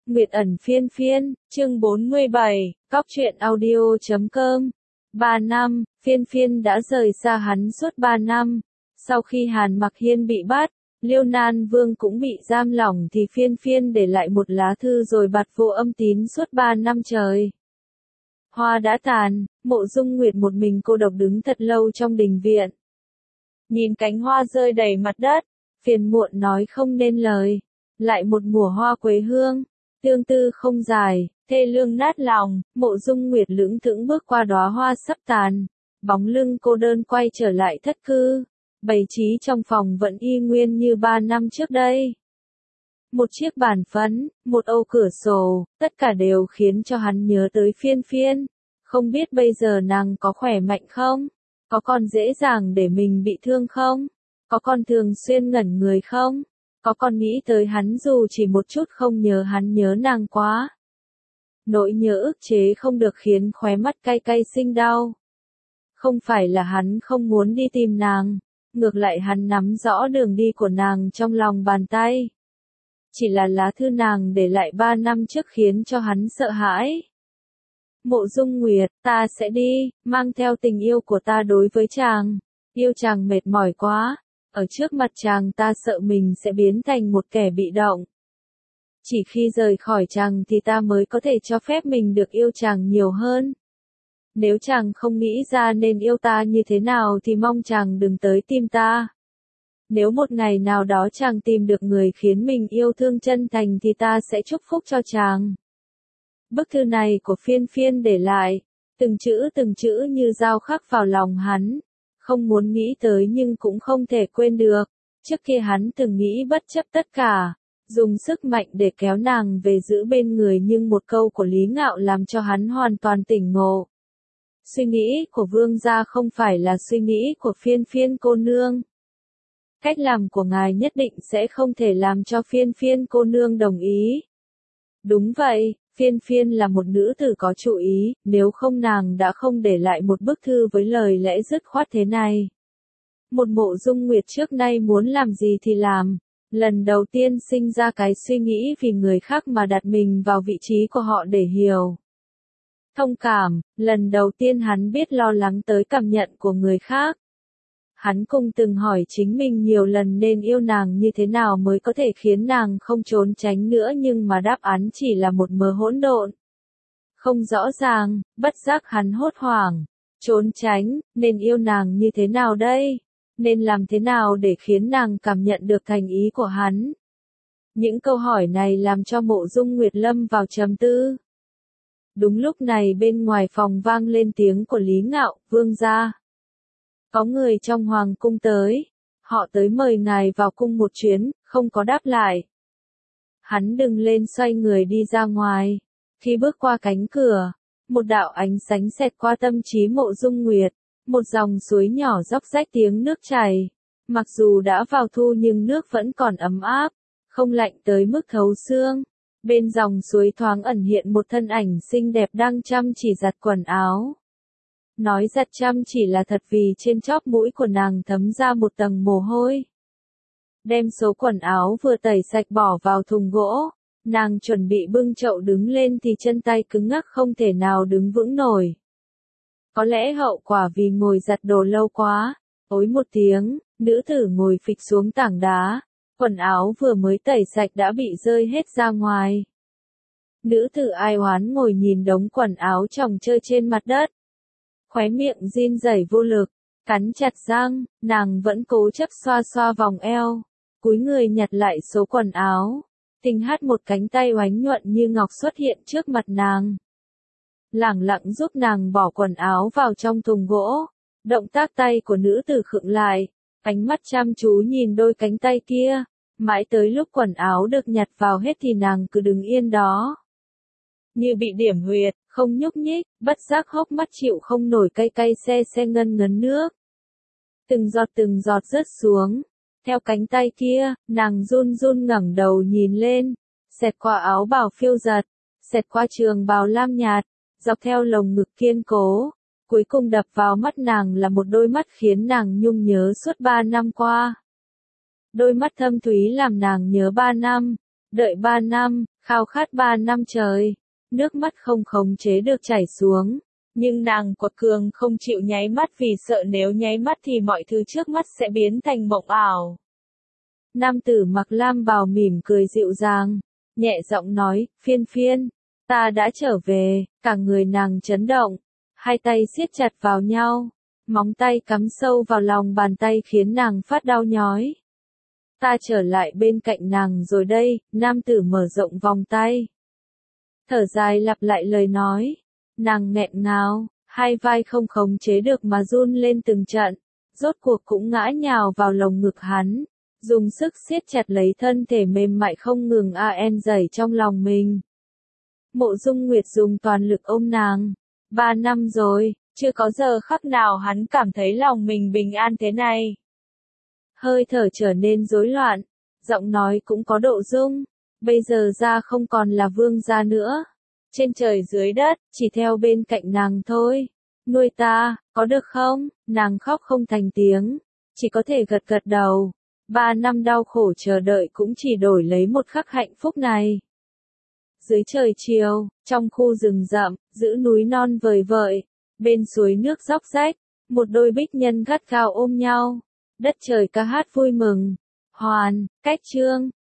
Nguyệt ẩn phiên phiên, chương 47, cóc truyện audio.com. 3 năm, phiên phiên đã rời xa hắn suốt 3 năm. Sau khi Hàn Mặc Hiên bị bắt, Liêu Nan Vương cũng bị giam lỏng thì phiên phiên để lại một lá thư rồi bặt vô âm tín suốt 3 năm trời. Hoa đã tàn, Mộ Dung Nguyệt một mình cô độc đứng thật lâu trong đình viện. Nhìn cánh hoa rơi đầy mặt đất, phiền muộn nói không nên lời. Lại một mùa hoa quế hương, tương tư không dài, thê lương nát lòng, Mộ Dung Nguyệt lững thững bước qua đóa hoa sắp tàn, bóng lưng cô đơn quay trở lại thất cư, bày trí trong phòng vẫn y nguyên như 3 năm trước đây. Một chiếc bàn phấn, một ô cửa sổ, tất cả đều khiến cho hắn nhớ tới phiên phiên, không biết bây giờ nàng có khỏe mạnh không? Có còn dễ dàng để mình bị thương không? Có còn thường xuyên ngẩn người không? Có còn nghĩ tới hắn dù chỉ một chút không nhớ hắn nhớ nàng quá? Nỗi nhớ ức chế không được khiến khóe mắt cay cay sinh đau. Không phải là hắn không muốn đi tìm nàng, ngược lại hắn nắm rõ đường đi của nàng trong lòng bàn tay. Chỉ là lá thư nàng để lại 3 năm trước khiến cho hắn sợ hãi. Mộ Dung Nguyệt, ta sẽ đi, mang theo tình yêu của ta đối với chàng. Yêu chàng mệt mỏi quá, ở trước mặt chàng ta sợ mình sẽ biến thành một kẻ bị động. Chỉ khi rời khỏi chàng thì ta mới có thể cho phép mình được yêu chàng nhiều hơn. Nếu chàng không nghĩ ra nên yêu ta như thế nào thì mong chàng đừng tới tìm ta. Nếu một ngày nào đó chàng tìm được người khiến mình yêu thương chân thành thì ta sẽ chúc phúc cho chàng. Bức thư này của phiên phiên để lại, từng chữ như dao khắc vào lòng hắn. Không muốn nghĩ tới nhưng cũng không thể quên được. Trước kia hắn từng nghĩ bất chấp tất cả, dùng sức mạnh để kéo nàng về giữ bên người nhưng một câu của Lý Ngạo làm cho hắn hoàn toàn tỉnh ngộ. Suy nghĩ của vương gia không phải là suy nghĩ của phiên phiên cô nương. Cách làm của ngài nhất định sẽ không thể làm cho phiên phiên cô nương đồng ý. Đúng vậy, phiên phiên là một nữ tử có chủ ý, nếu không nàng đã không để lại một bức thư với lời lẽ dứt khoát thế này. Một Mộ Dung Nguyệt trước nay muốn làm gì thì làm, lần đầu tiên sinh ra cái suy nghĩ vì người khác mà đặt mình vào vị trí của họ để hiểu. Thông cảm, lần đầu tiên hắn biết lo lắng tới cảm nhận của người khác. Hắn cũng từng hỏi chính mình nhiều lần nên yêu nàng như thế nào mới có thể khiến nàng không trốn tránh nữa nhưng mà đáp án chỉ là một mớ hỗn độn. Không rõ ràng, bất giác hắn hốt hoảng, trốn tránh, nên yêu nàng như thế nào đây? Nên làm thế nào để khiến nàng cảm nhận được thành ý của hắn? Những câu hỏi này làm cho Mộ Dung Nguyệt lâm vào trầm tư. Đúng lúc này bên ngoài phòng vang lên tiếng của Lý Ngạo, vương gia. Có người trong hoàng cung tới, họ tới mời ngài vào cung một chuyến, không có đáp lại. Hắn đứng lên xoay người đi ra ngoài, khi bước qua cánh cửa, một đạo ánh sáng xẹt qua tâm trí Mộ Dung Nguyệt, một dòng suối nhỏ róc rách tiếng nước chảy. Mặc dù đã vào thu nhưng nước vẫn còn ấm áp, không lạnh tới mức thấu xương. Bên dòng suối thoáng ẩn hiện một thân ảnh xinh đẹp đang chăm chỉ giặt quần áo. Nói giặt chăm chỉ là thật vì trên chóp mũi của nàng thấm ra một tầng mồ hôi. Đem số quần áo vừa tẩy sạch bỏ vào thùng gỗ, nàng chuẩn bị bưng chậu đứng lên thì chân tay cứng ngắc không thể nào đứng vững nổi. Có lẽ hậu quả vì ngồi giặt đồ lâu quá, ối một tiếng, nữ tử ngồi phịch xuống tảng đá, quần áo vừa mới tẩy sạch đã bị rơi hết ra ngoài. Nữ tử ai oán ngồi nhìn đống quần áo chồng chơi trên mặt đất. Khóe miệng run rẩy vô lực, cắn chặt răng, nàng vẫn cố chấp xoa xoa vòng eo, cúi người nhặt lại số quần áo. Tinh hát một cánh tay oánh nhuận như ngọc xuất hiện trước mặt nàng. Lẳng lặng giúp nàng bỏ quần áo vào trong thùng gỗ. Động tác tay của nữ tử khựng lại, ánh mắt chăm chú nhìn đôi cánh tay kia, mãi tới lúc quần áo được nhặt vào hết thì nàng cứ đứng yên đó. Như bị điểm huyệt, không nhúc nhích, bất giác hốc mắt chịu không nổi cay cay se ngân ngấn nước. Từng giọt rớt xuống. Theo cánh tay kia, nàng run run ngẩng đầu nhìn lên, xẹt qua áo bào phiêu giật, xẹt qua trường bào lam nhạt, dọc theo lồng ngực kiên cố. Cuối cùng đập vào mắt nàng là một đôi mắt khiến nàng nhung nhớ suốt 3 năm qua. Đôi mắt thâm thúy làm nàng nhớ 3 năm, Đợi 3 năm, khao khát 3 năm trời. Nước mắt không khống chế được chảy xuống. Nhưng nàng quật cường không chịu nháy mắt vì sợ nếu nháy mắt thì mọi thứ trước mắt sẽ biến thành mộng ảo. Nam tử mặc lam bào mỉm cười dịu dàng, nhẹ giọng nói, Phiên Phiên, ta đã trở về, cả người nàng chấn động, hai tay siết chặt vào nhau, móng tay cắm sâu vào lòng bàn tay khiến nàng phát đau nhói. Ta trở lại bên cạnh nàng rồi đây, nam tử mở rộng vòng tay. Thở dài lặp lại lời nói, nàng nghẹn ngào, hai vai không khống chế được mà run lên từng trận, rốt cuộc cũng ngã nhào vào lồng ngực hắn, dùng sức siết chặt lấy thân thể mềm mại không ngừng rẩy trong lòng mình. Mộ Dung Nguyệt dùng toàn lực ôm nàng. 3 năm rồi, chưa có giờ khắc nào hắn cảm thấy lòng mình bình an thế này. Hơi thở trở nên rối loạn, giọng nói cũng có độ rung. Bây giờ ra không còn là vương gia nữa. Trên trời dưới đất, chỉ theo bên cạnh nàng thôi. Nuôi ta, có được không? Nàng khóc không thành tiếng, chỉ có thể gật gật đầu. 3 năm đau khổ chờ đợi cũng chỉ đổi lấy một khắc hạnh phúc này. Dưới trời chiều, trong khu rừng rậm, giữa núi non vời vợi, bên suối nước róc rách, một đôi bích nhân gắt gao ôm nhau. Đất trời ca hát vui mừng. Hoàn, cách chương.